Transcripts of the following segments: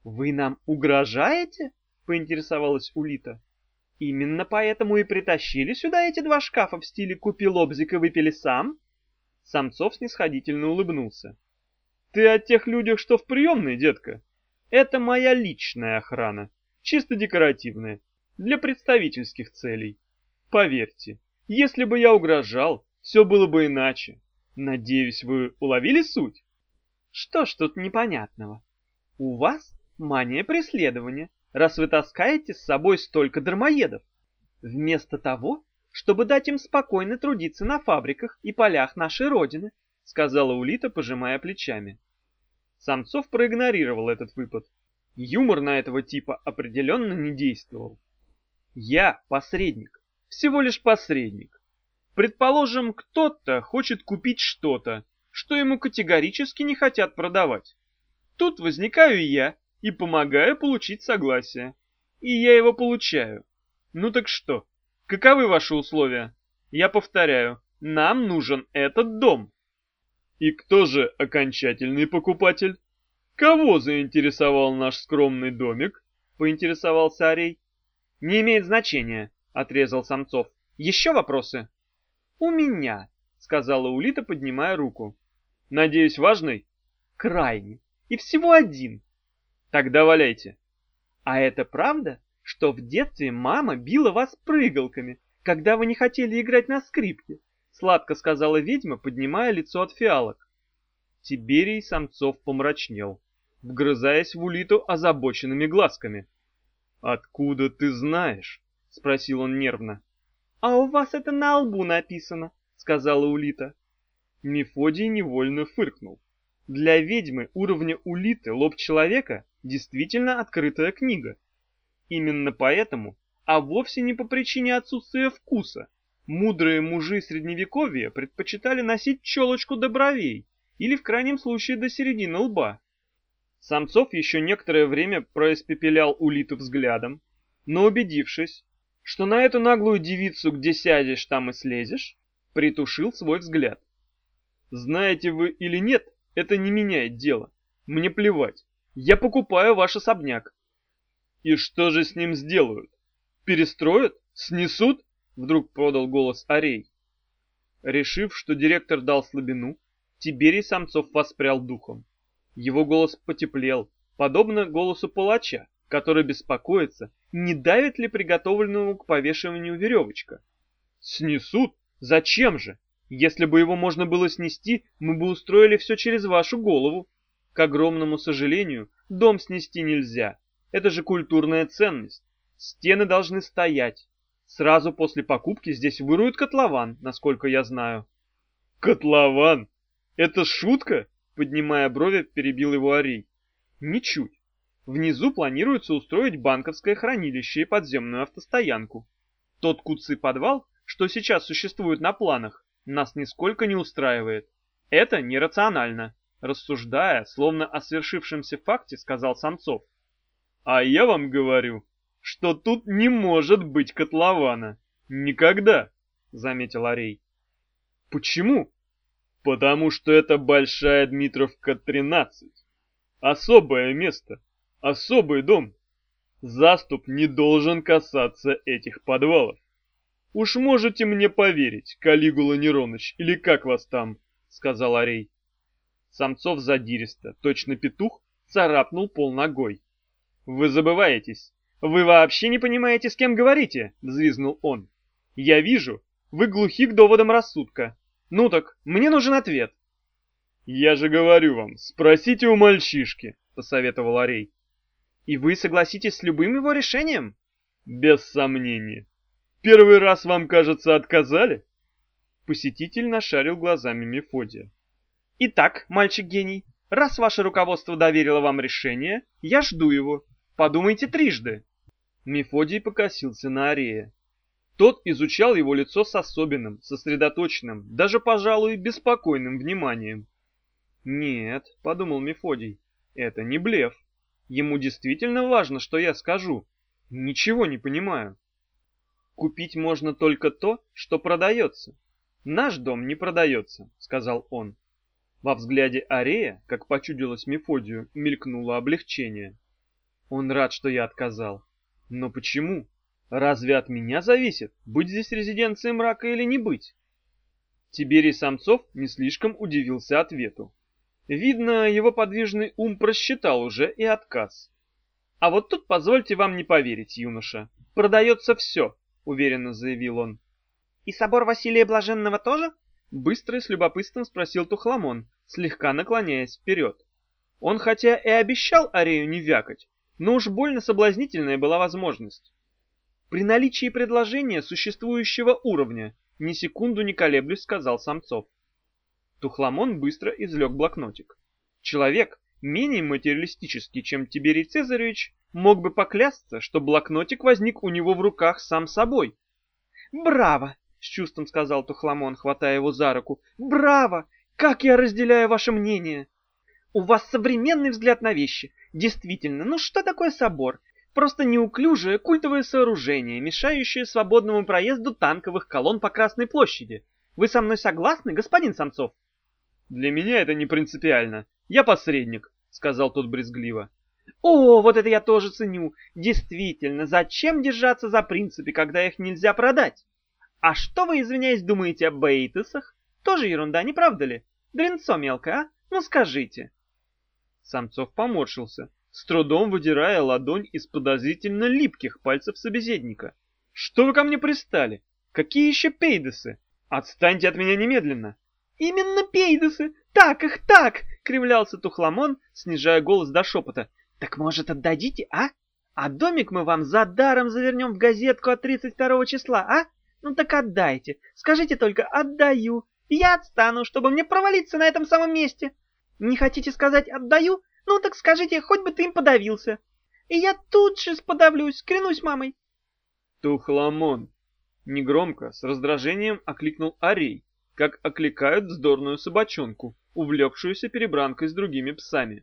«Вы нам угрожаете?» — поинтересовалась Улита. «Именно поэтому и притащили сюда эти два шкафа в стиле «купи лобзик и выпили сам»?» Самцов снисходительно улыбнулся. «Ты о тех людях, что в приемной, детка? Это моя личная охрана, чисто декоративная, для представительских целей. Поверьте, если бы я угрожал, все было бы иначе. Надеюсь, вы уловили суть?» «Что ж тут непонятного? У вас мания преследования, раз вы таскаете с собой столько дармоедов. Вместо того, чтобы дать им спокойно трудиться на фабриках и полях нашей Родины», — сказала Улита, пожимая плечами. Самцов проигнорировал этот выпад. Юмор на этого типа определенно не действовал. «Я посредник, всего лишь посредник. Предположим, кто-то хочет купить что-то, что ему категорически не хотят продавать. Тут возникаю я и помогаю получить согласие. И я его получаю. Ну так что, каковы ваши условия? Я повторяю, нам нужен этот дом». «И кто же окончательный покупатель? Кого заинтересовал наш скромный домик?» — поинтересовался Арей. «Не имеет значения», — отрезал Самцов. «Еще вопросы?» «У меня», — сказала Улита, поднимая руку. «Надеюсь, важный?» «Крайне. И всего один». «Тогда валяйте». «А это правда, что в детстве мама била вас прыгалками, когда вы не хотели играть на скрипке?» — сладко сказала ведьма, поднимая лицо от фиалок. Тиберий Самцов помрачнел, вгрызаясь в Улиту озабоченными глазками. «Откуда ты знаешь?» — спросил он нервно. «А у вас это на лбу написано», — сказала Улита. Мефодий невольно фыркнул. Для ведьмы уровня Улиты лоб человека действительно открытая книга. Именно поэтому, а вовсе не по причине отсутствия вкуса, мудрые мужи средневековья предпочитали носить челочку до бровей или в крайнем случае до середины лба. Самцов еще некоторое время происпепелял Улиту взглядом, но убедившись, что на эту наглую девицу где сядешь, там и слезешь, притушил свой взгляд. «Знаете вы или нет, это не меняет дело. Мне плевать. Я покупаю ваш особняк». «И что же с ним сделают? Перестроят? Снесут?» — вдруг подал голос Арей. Решив, что директор дал слабину, Тиберий Самцов воспрял духом. Его голос потеплел, подобно голосу палача, который беспокоится, не давит ли приготовленному к повешиванию веревочка. «Снесут? Зачем же? Если бы его можно было снести, мы бы устроили все через вашу голову. К огромному сожалению, дом снести нельзя. Это же культурная ценность. Стены должны стоять. Сразу после покупки здесь выруют котлован, насколько я знаю». «Котлован? Это шутка?» — поднимая брови, перебил его Арей. «Ничуть. Внизу планируется устроить банковское хранилище и подземную автостоянку. Тот куцый подвал, что сейчас существует на планах, нас нисколько не устраивает. Это нерационально», — рассуждая, словно о свершившемся факте, сказал Самцов. «А я вам говорю, что тут не может быть котлована. Никогда», — заметил Арей. «Почему?» «Потому что это Большая Дмитровка 13. Особое место, особый дом. Заступ не должен касаться этих подвалов. Уж можете мне поверить, Калигула Нероныч, или как вас там», — сказал Арей. Самцов задиристо, точно петух, царапнул пол ногой. «Вы забываетесь. Вы вообще не понимаете, с кем говорите», — взвизгнул он. «Я вижу, вы глухи к доводам рассудка. Ну так, мне нужен ответ». «Я же говорю вам, спросите у мальчишки», — посоветовал Арей. «И вы согласитесь с любым его решением?» «Без сомнения. Первый раз вам, кажется, отказали?» Посетитель нашарил глазами Мефодия. «Итак, мальчик-гений, раз ваше руководство доверило вам решение, я жду его. Подумайте трижды». Мефодий покосился на Арея. Тот изучал его лицо с особенным, сосредоточенным, даже, пожалуй, беспокойным вниманием. «Нет», — подумал Мефодий, — «это не блеф. Ему действительно важно, что я скажу. Ничего не понимаю». «Купить можно только то, что продается. Наш дом не продается», — сказал он. Во взгляде Арея, как почудилось Мефодию, мелькнуло облегчение. Он рад, что я отказал. Но почему? Разве от меня зависит, быть здесь резиденцией мрака или не быть? Тиберий Самцов не слишком удивился ответу. Видно, его подвижный ум просчитал уже и отказ. А вот тут позвольте вам не поверить, юноша. Продается все, уверенно заявил он. И собор Василия Блаженного тоже? Быстро и с любопытством спросил Тухламон, слегка наклоняясь вперед. Он хотя и обещал Арею не вякать, но уж больно соблазнительная была возможность. При наличии предложения существующего уровня, ни секунду не колеблюсь, сказал Самцов. Тухламон быстро извлек блокнотик. Человек, менее материалистический, чем Тиберий Цезаревич, мог бы поклясться, что блокнотик возник у него в руках сам собой. «Браво!» — с чувством сказал Тухламон, хватая его за руку. «Браво! Как я разделяю ваше мнение! У вас современный взгляд на вещи. Действительно, ну что такое собор? Просто неуклюжее культовое сооружение, мешающее свободному проезду танковых колонн по Красной площади. Вы со мной согласны, господин Самцов?» «Для меня это не принципиально. Я посредник», — сказал тот брезгливо. «О, вот это я тоже ценю. Действительно, зачем держаться за принципы, когда их нельзя продать? А что вы, извиняюсь, думаете об бейтесах? Тоже ерунда, не правда ли? Дрянцо мелкое, а? Ну скажите». Самцов поморщился, с трудом выдирая ладонь из подозрительно липких пальцев собеседника. «Что вы ко мне пристали? Какие еще пейдесы? Отстаньте от меня немедленно!» «Именно пейдесы! Так их так!» — кривлялся Тухламон, снижая голос до шепота. «Так, может, отдадите, а? А домик мы вам за даром завернем в газетку от 32 числа, а? Ну так отдайте. Скажите только «отдаю», и я отстану, чтобы мне провалиться на этом самом месте. Не хотите сказать «отдаю»? Ну так скажите, хоть бы ты им подавился. И я тут же подавлюсь, клянусь мамой». «Тухламон!» — негромко, с раздражением окликнул Арей, как окликают вздорную собачонку, увлекшуюся перебранкой с другими псами.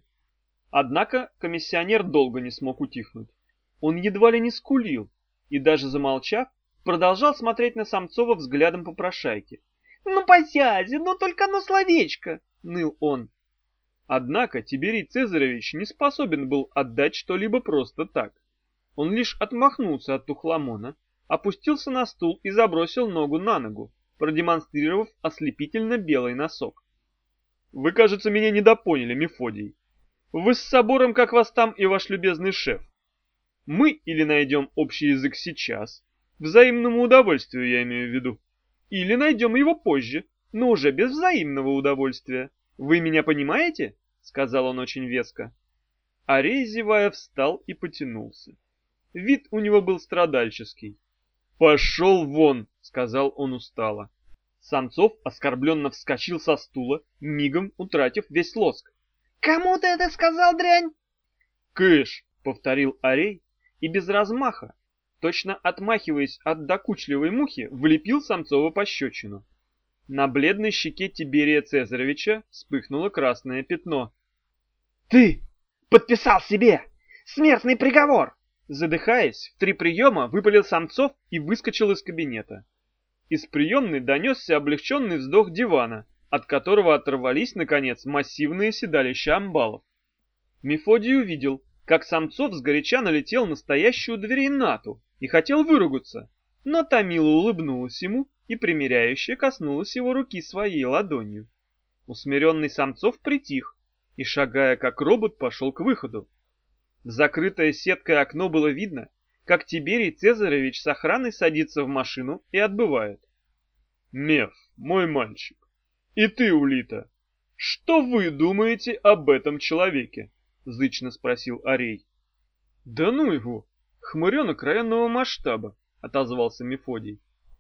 Однако комиссионер долго не смог утихнуть. Он едва ли не скулил и, даже замолчав, продолжал смотреть на Самцова взглядом попрошайки. «Ну, посядьте, ну только одно словечко!» — ныл он. Однако Тиберий Цезаревич не способен был отдать что-либо просто так. Он лишь отмахнулся от Тухламона, опустился на стул и забросил ногу на ногу, продемонстрировав ослепительно белый носок. «Вы, кажется, меня недопоняли, Мефодий. Вы с собором, как вас там и ваш любезный шеф. Мы или найдем общий язык сейчас, взаимному удовольствию я имею в виду, или найдем его позже, но уже без взаимного удовольствия. Вы меня понимаете?» — сказал он очень веско. Арей, зевая, встал и потянулся. Вид у него был страдальческий. «Пошел вон!» — сказал он устало. Самцов оскорбленно вскочил со стула, мигом утратив весь лоск. «Кому ты это сказал, дрянь?» «Кыш!» — повторил Арей и без размаха, точно отмахиваясь от докучливой мухи, влепил Самцова пощечину. На бледной щеке Тиберия Цезаревича вспыхнуло красное пятно. «Ты подписал себе смертный приговор!» Задыхаясь, в 3 приема выпалил Самцов и выскочил из кабинета. Из приемной донесся облегченный вздох дивана, от которого оторвались, наконец, массивные седалища амбалов. Мефодий увидел, как Самцов сгоряча налетел на стоящую у дверей Нату и хотел выругаться, но та мило улыбнулась ему и примиряюще коснулась его руки своей ладонью. Усмиренный Самцов притих и, шагая как робот, пошел к выходу. В закрытое сеткой окно было видно, как Тиберий Цезаревич с охраной садится в машину и отбывает. «Меф, мой мальчик, и ты, Улита, что вы думаете об этом человеке?» — зычно спросил Арей. «Да ну его, хмыренок районного масштаба», — отозвался Мефодий.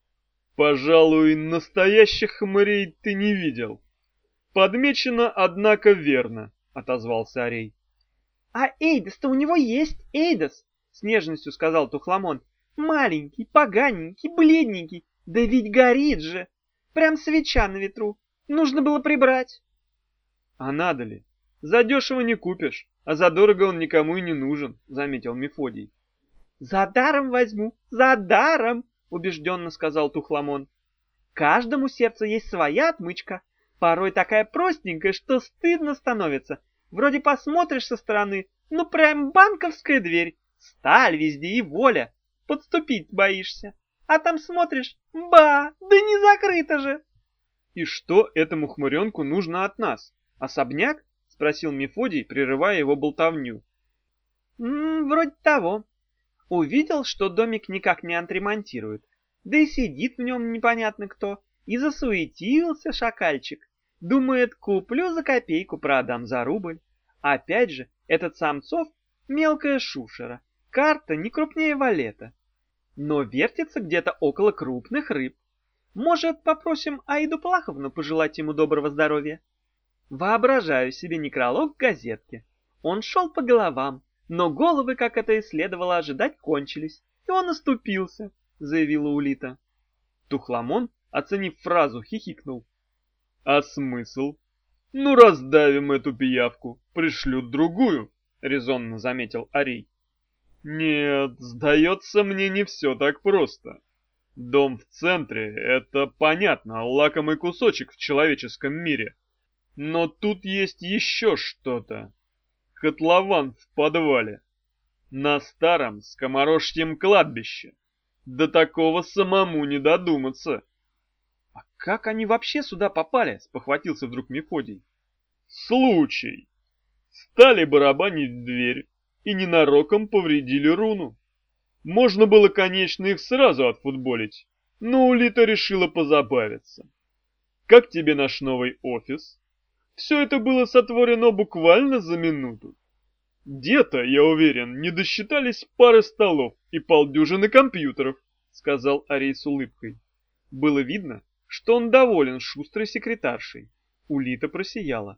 «Пожалуй, настоящих хмырей ты не видел. Подмечено, однако, верно», — отозвался Арей. «А Эйдос-то у него есть, Эйдос!» — с нежностью сказал Тухламон. «Маленький, поганенький, бледненький, да ведь горит же! Прям свеча на ветру. Нужно было прибрать». «А надо ли? Задешево не купишь, а задорого он никому и не нужен», — заметил Мефодий. «За даром возьму, за даром!» — убежденно сказал Тухламон. «Каждому сердцу есть своя отмычка, порой такая простенькая, что стыдно становится. Вроде посмотришь со стороны, Ну прям банковская дверь. Сталь везде и воля. Подступить боишься. А там смотришь, ба, да не закрыто же. И что этому хмыренку нужно от нас? Особняк? Спросил Мефодий, прерывая его болтовню. Вроде того. Увидел, что домик никак не отремонтируют. Да и сидит в нем непонятно кто. И засуетился шакальчик. Думает, куплю за копейку, продам за рубль. Опять же, этот Самцов мелкая шушера. Карта не крупнее валета. Но вертится где-то около крупных рыб. Может, попросим Аиду Плаховну пожелать ему доброго здоровья? Воображаю себе некролог газетки. Он шел по головам, но головы, как это и следовало ожидать, кончились, и он оступился, заявила Улита. Тухламон, оценив фразу, хихикнул. А смысл? Ну, раздавим эту пиявку, пришлют другую, резонно заметил Арий. Нет, сдается мне не все так просто. Дом в центре — это, понятно, лакомый кусочек в человеческом мире. Но тут есть еще что-то. Котлован в подвале. На старом скоморожьем кладбище. До такого самому не додуматься. — А как они вообще сюда попали? — спохватился вдруг Мефодий. — Случай. Стали барабанить в дверь и ненароком повредили руну. Можно было, конечно, их сразу отфутболить, но Улита решила позабавиться. Как тебе наш новый офис? Все это было сотворено буквально за минуту. Где-то, я уверен, не досчитались пары столов и полдюжины компьютеров, сказал Арий с улыбкой. Было видно, что он доволен шустрой секретаршей. Улита просияла.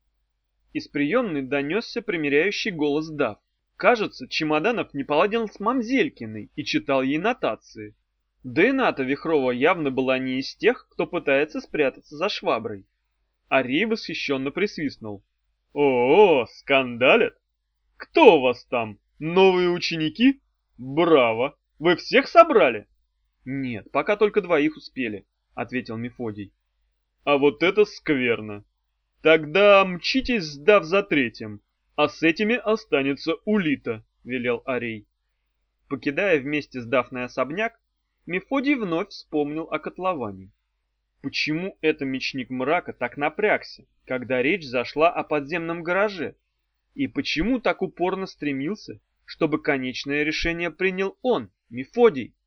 Из приемной донесся примиряющий голос Дав. Кажется, Чемоданов не поладил с Мамзелькиной и читал ей нотации. Да и Ната Вихрова явно была не из тех, кто пытается спрятаться за шваброй. Арий восхищенно присвистнул. «О, скандалят? Кто у вас там? Новые ученики? Браво! Вы всех собрали?» «Нет, пока только двоих успели», — ответил Мефодий. «А вот это скверно. Тогда мчитесь, сдав за третьим, а с этими останется Улита», — велел Арий. Покидая вместе с Дафной особняк, Мефодий вновь вспомнил о котловане. Почему это мечник мрака так напрягся, когда речь зашла о подземном гараже? И почему так упорно стремился, чтобы конечное решение принял он, Мефодий?